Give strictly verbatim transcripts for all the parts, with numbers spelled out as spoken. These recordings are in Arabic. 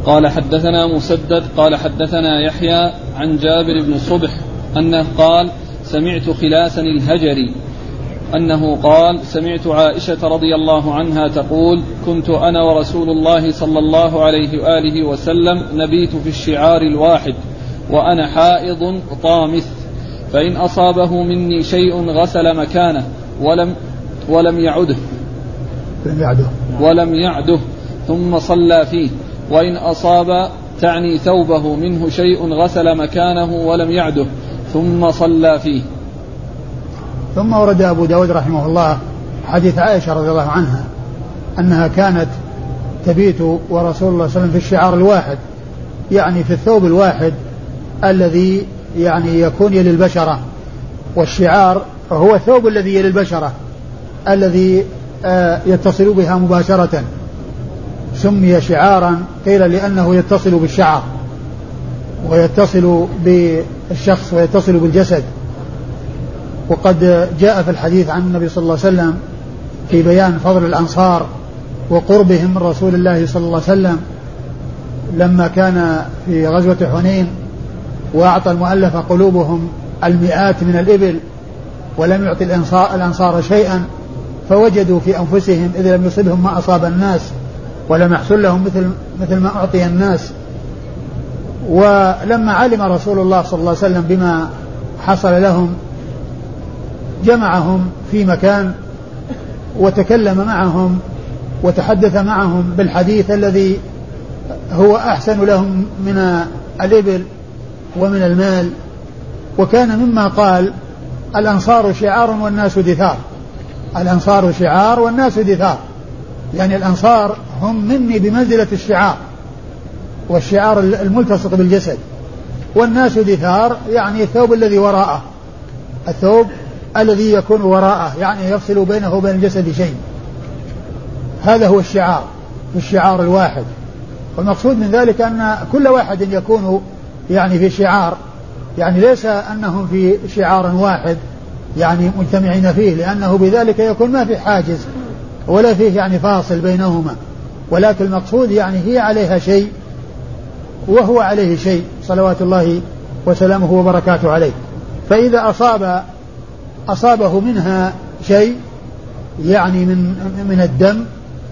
قال حدثنا مسدد قال حدثنا يحيى عن جابر بن صبح أنه قال سمعت خلاسا الهجري أنه قال سمعت عائشة رضي الله عنها تقول كنت أنا ورسول الله صلى الله عليه وآله وسلم نبيت في الشعار الواحد وأنا حائض طامث فإن أصابه مني شيء غسل مكانه ولم, ولم يعده ولم يعده ثم صلى فيه وإن أصاب تعني ثوبه منه شيء غسل مكانه ولم يعده ثم صلى فيه. ثم ورد أبو داود رحمه الله حديث عائشة رضي الله عنها أنها كانت تبيت ورسول الله صلى الله عليه وسلم في الشعار الواحد، يعني في الثوب الواحد الذي يعني يكون يلي البشرة، والشعار هو الثوب الذي يلي البشرة الذي يتصل بها مباشرة، سمي شعارا قيل لأنه يتصل بالشعر ويتصل بالشخص ويتصل بالجسد. وقد جاء في الحديث عن النبي صلى الله عليه وسلم في بيان فضل الأنصار وقربهم من رسول الله صلى الله عليه وسلم لما كان في غزوة حنين وأعطى المؤلف قلوبهم المئات من الإبل ولم يعطي الأنصار شيئا، فوجدوا في أنفسهم إذ لم يصبهم ما أصاب الناس ولم يحصل لهم مثل, مثل ما أعطي الناس. ولما علم رسول الله صلى الله عليه وسلم بما حصل لهم جمعهم في مكان وتكلم معهم وتحدث معهم بالحديث الذي هو أحسن لهم من الإبل ومن المال. وكان مما قال الأنصار شعار والناس دثار، الأنصار شعار والناس دثار، يعني الأنصار هم مني بمنزلة الشعار والشعار الملتصق بالجسد، والناس دثار يعني الثوب الذي وراءه، الثوب الذي يكون وراءه يعني يفصل بينه وبين الجسد شيء. هذا هو الشعار في الشعار الواحد. والمقصود من ذلك أن كل واحد يكون يعني في شعار، يعني ليس أنهم في شعار واحد يعني مجتمعين فيه، لأنه بذلك يكون ما في حاجز ولا فيه يعني فاصل بينهما، ولكن المقصود يعني هي عليها شيء وهو عليه شيء صلوات الله وسلامه وبركاته عليه. فإذا أصاب أصابه منها شيء يعني من من الدم،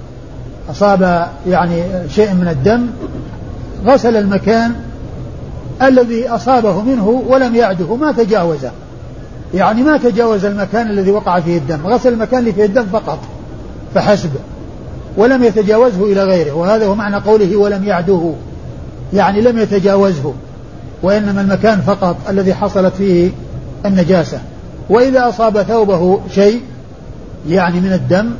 أصاب يعني شيء من الدم غسل المكان الذي أصابه منه ولم يعده، ما تجاوزه، يعني ما تجاوز المكان الذي وقع فيه الدم، غسل المكان اللي فيه الدم فقط فحسب ولم يتجاوزه إلى غيره. وهذا هو معنى قوله ولم يعده، يعني لم يتجاوزه، وإنما المكان فقط الذي حصلت فيه النجاسة. وإذا أصاب ثوبه شيء يعني من الدم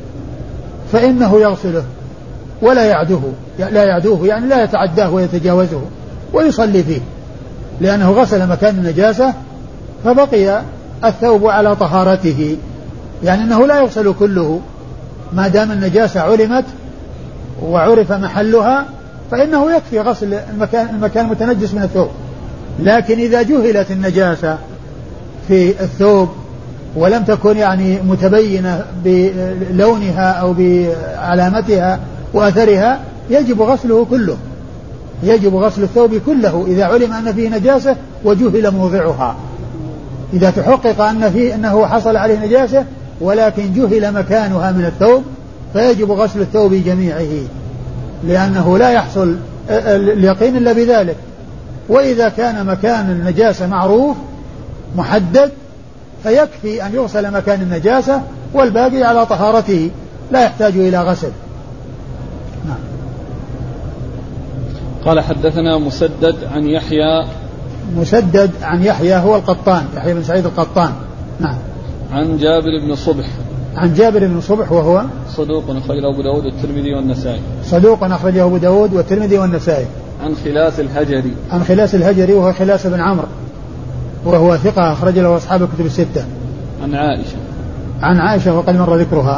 فإنه يغسله ولا يعده، لا يعدوه يعني لا يتعداه ويتجاوزه ويصلي فيه، لأنه غسل مكان النجاسة فبقي الثوب على طهارته، يعني أنه لا يغسل كله ما دام النجاسة علمت وعرف محلها، فإنه يكفي غسل المكان المكان المتنجس من الثوب. لكن إذا جهلت النجاسة في الثوب ولم تكن يعني متبينة بلونها أو بعلامتها وأثرها يجب غسله كله، يجب غسل الثوب كله إذا علم أن فيه نجاسة وجهل موضعها. إذا تحقق أن فيه أنه حصل عليه نجاسة ولكن جهل مكانها من الثوب فيجب غسل الثوب جميعه، لأنه لا يحصل اليقين إلا بذلك. وإذا كان مكان النجاسة معروف محدد فيكفي أن يغسل مكان النجاسة والباقي على طهارته لا يحتاج إلى غسل. نعم. قال حدثنا مسدد عن يحيى مسدد عن يحيى هو القطان، يحيى بن سعيد القطان. نعم. عن جابر بن صبح عن جابر بن صبح وهو صدوق أخرجه أبو داود والترمذي والنسائي صدوق أخرجه أبو داود والترمذي والنسائي. عن خلاس الهجري عن خلاس الهجري وهو خلاس بن عمرو وهو ثقة أخرج له أصحاب الكتب الستة. عن عائشة عن عائشة وقد مر ذكرها.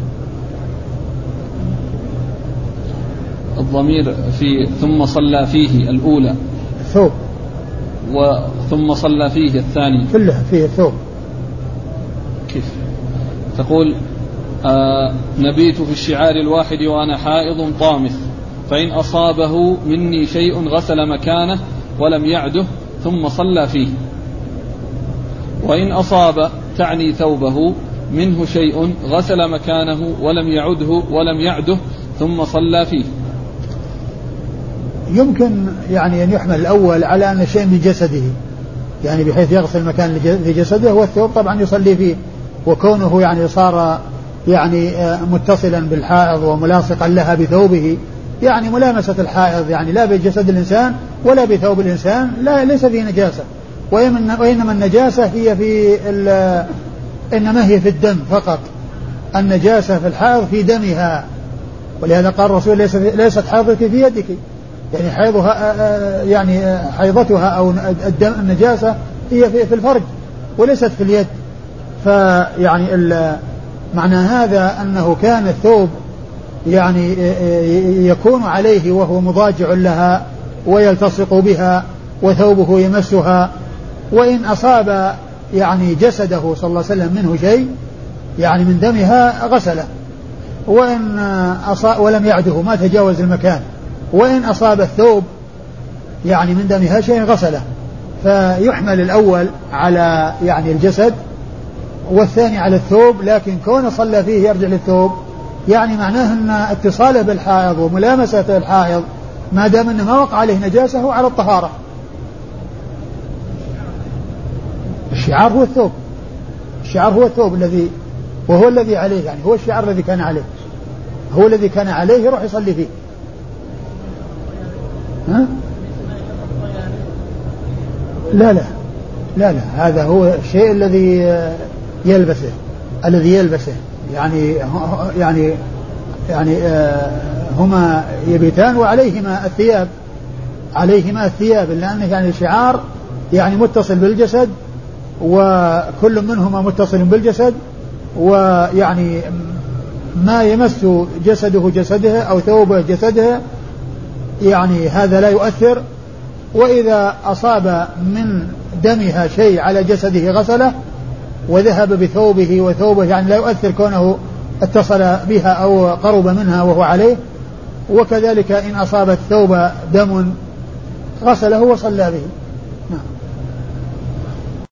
الضمير في ثم صلى فيه الأولى الثوب وثم صلى فيه الثاني كلها فيه الثوب. كيف تقول آه نبيت في الشعار الواحد وأنا حائض طامث فإن أصابه مني شيء غسل مكانه ولم يعده ثم صلى فيه. وإن أصاب تعني ثوبه منه شيء غسل مكانه ولم يعده ولم يعده ثم صلى فيه. يمكن يعني أن يحمل الأول على أن شيء من جسده، يعني بحيث يغسل مكان لجسده، والثوب طبعا يصلي فيه، وكونه يعني صار يعني متصلا بالحائض وملاصقا لها بثوبه، يعني ملامسة الحائض يعني لا بجسد الإنسان ولا بثوب الإنسان لا ليس فيه نجاسة، وإنما النجاسة هي في إنما هي في الدم فقط. النجاسة في الحائض في دمها، ولهذا قال الرسول ليست حائضتك في يدك، يعني حيضها يعني حيضتها أو الدم النجاسة هي في الفرج وليست في اليد. فيعني معنى هذا أنه كان الثوب يعني يكون عليه وهو مضاجع لها ويلتصق بها وثوبه يمسها، وإن أصاب يعني جسده صلى الله عليه وسلم منه شيء يعني من دمها غسله، وإن أصاب ولم يعده ما تجاوز المكان، وإن أصاب الثوب يعني من دمها شيء غسله. فيحمل الأول على يعني الجسد والثاني على الثوب، لكن كون صلى فيه يرجع للثوب يعني معناه أن اتصاله بالحائض وملامسته الحائض ما دام أنه ما وقع عليه نجاسة على الطهارة. الشعار هو الثوب، الشعار هو الثوب الذي وهو الذي عليه، يعني هو الشعار الذي كان عليه، هو الذي كان عليه يروح يصلي فيه. ها؟ لا لا لا لا هذا هو الشيء الذي يلبسه الذي يلبسه يعني يعني يعني هما يبيتان وعليهما الثياب، عليهما الثياب، لأنه يعني الشعار يعني متصل بالجسد وكل منهما متصل بالجسد، ويعني ما يمس جسده جسدها أو ثوبه جسدها يعني هذا لا يؤثر. وإذا أصاب من دمها شيء على جسده غسله وذهب بثوبه وثوبه يعني لا يؤثر كونه اتصل بها أو قرب منها وهو عليه. وكذلك إن أصاب الثوب دم غسله وصلى به.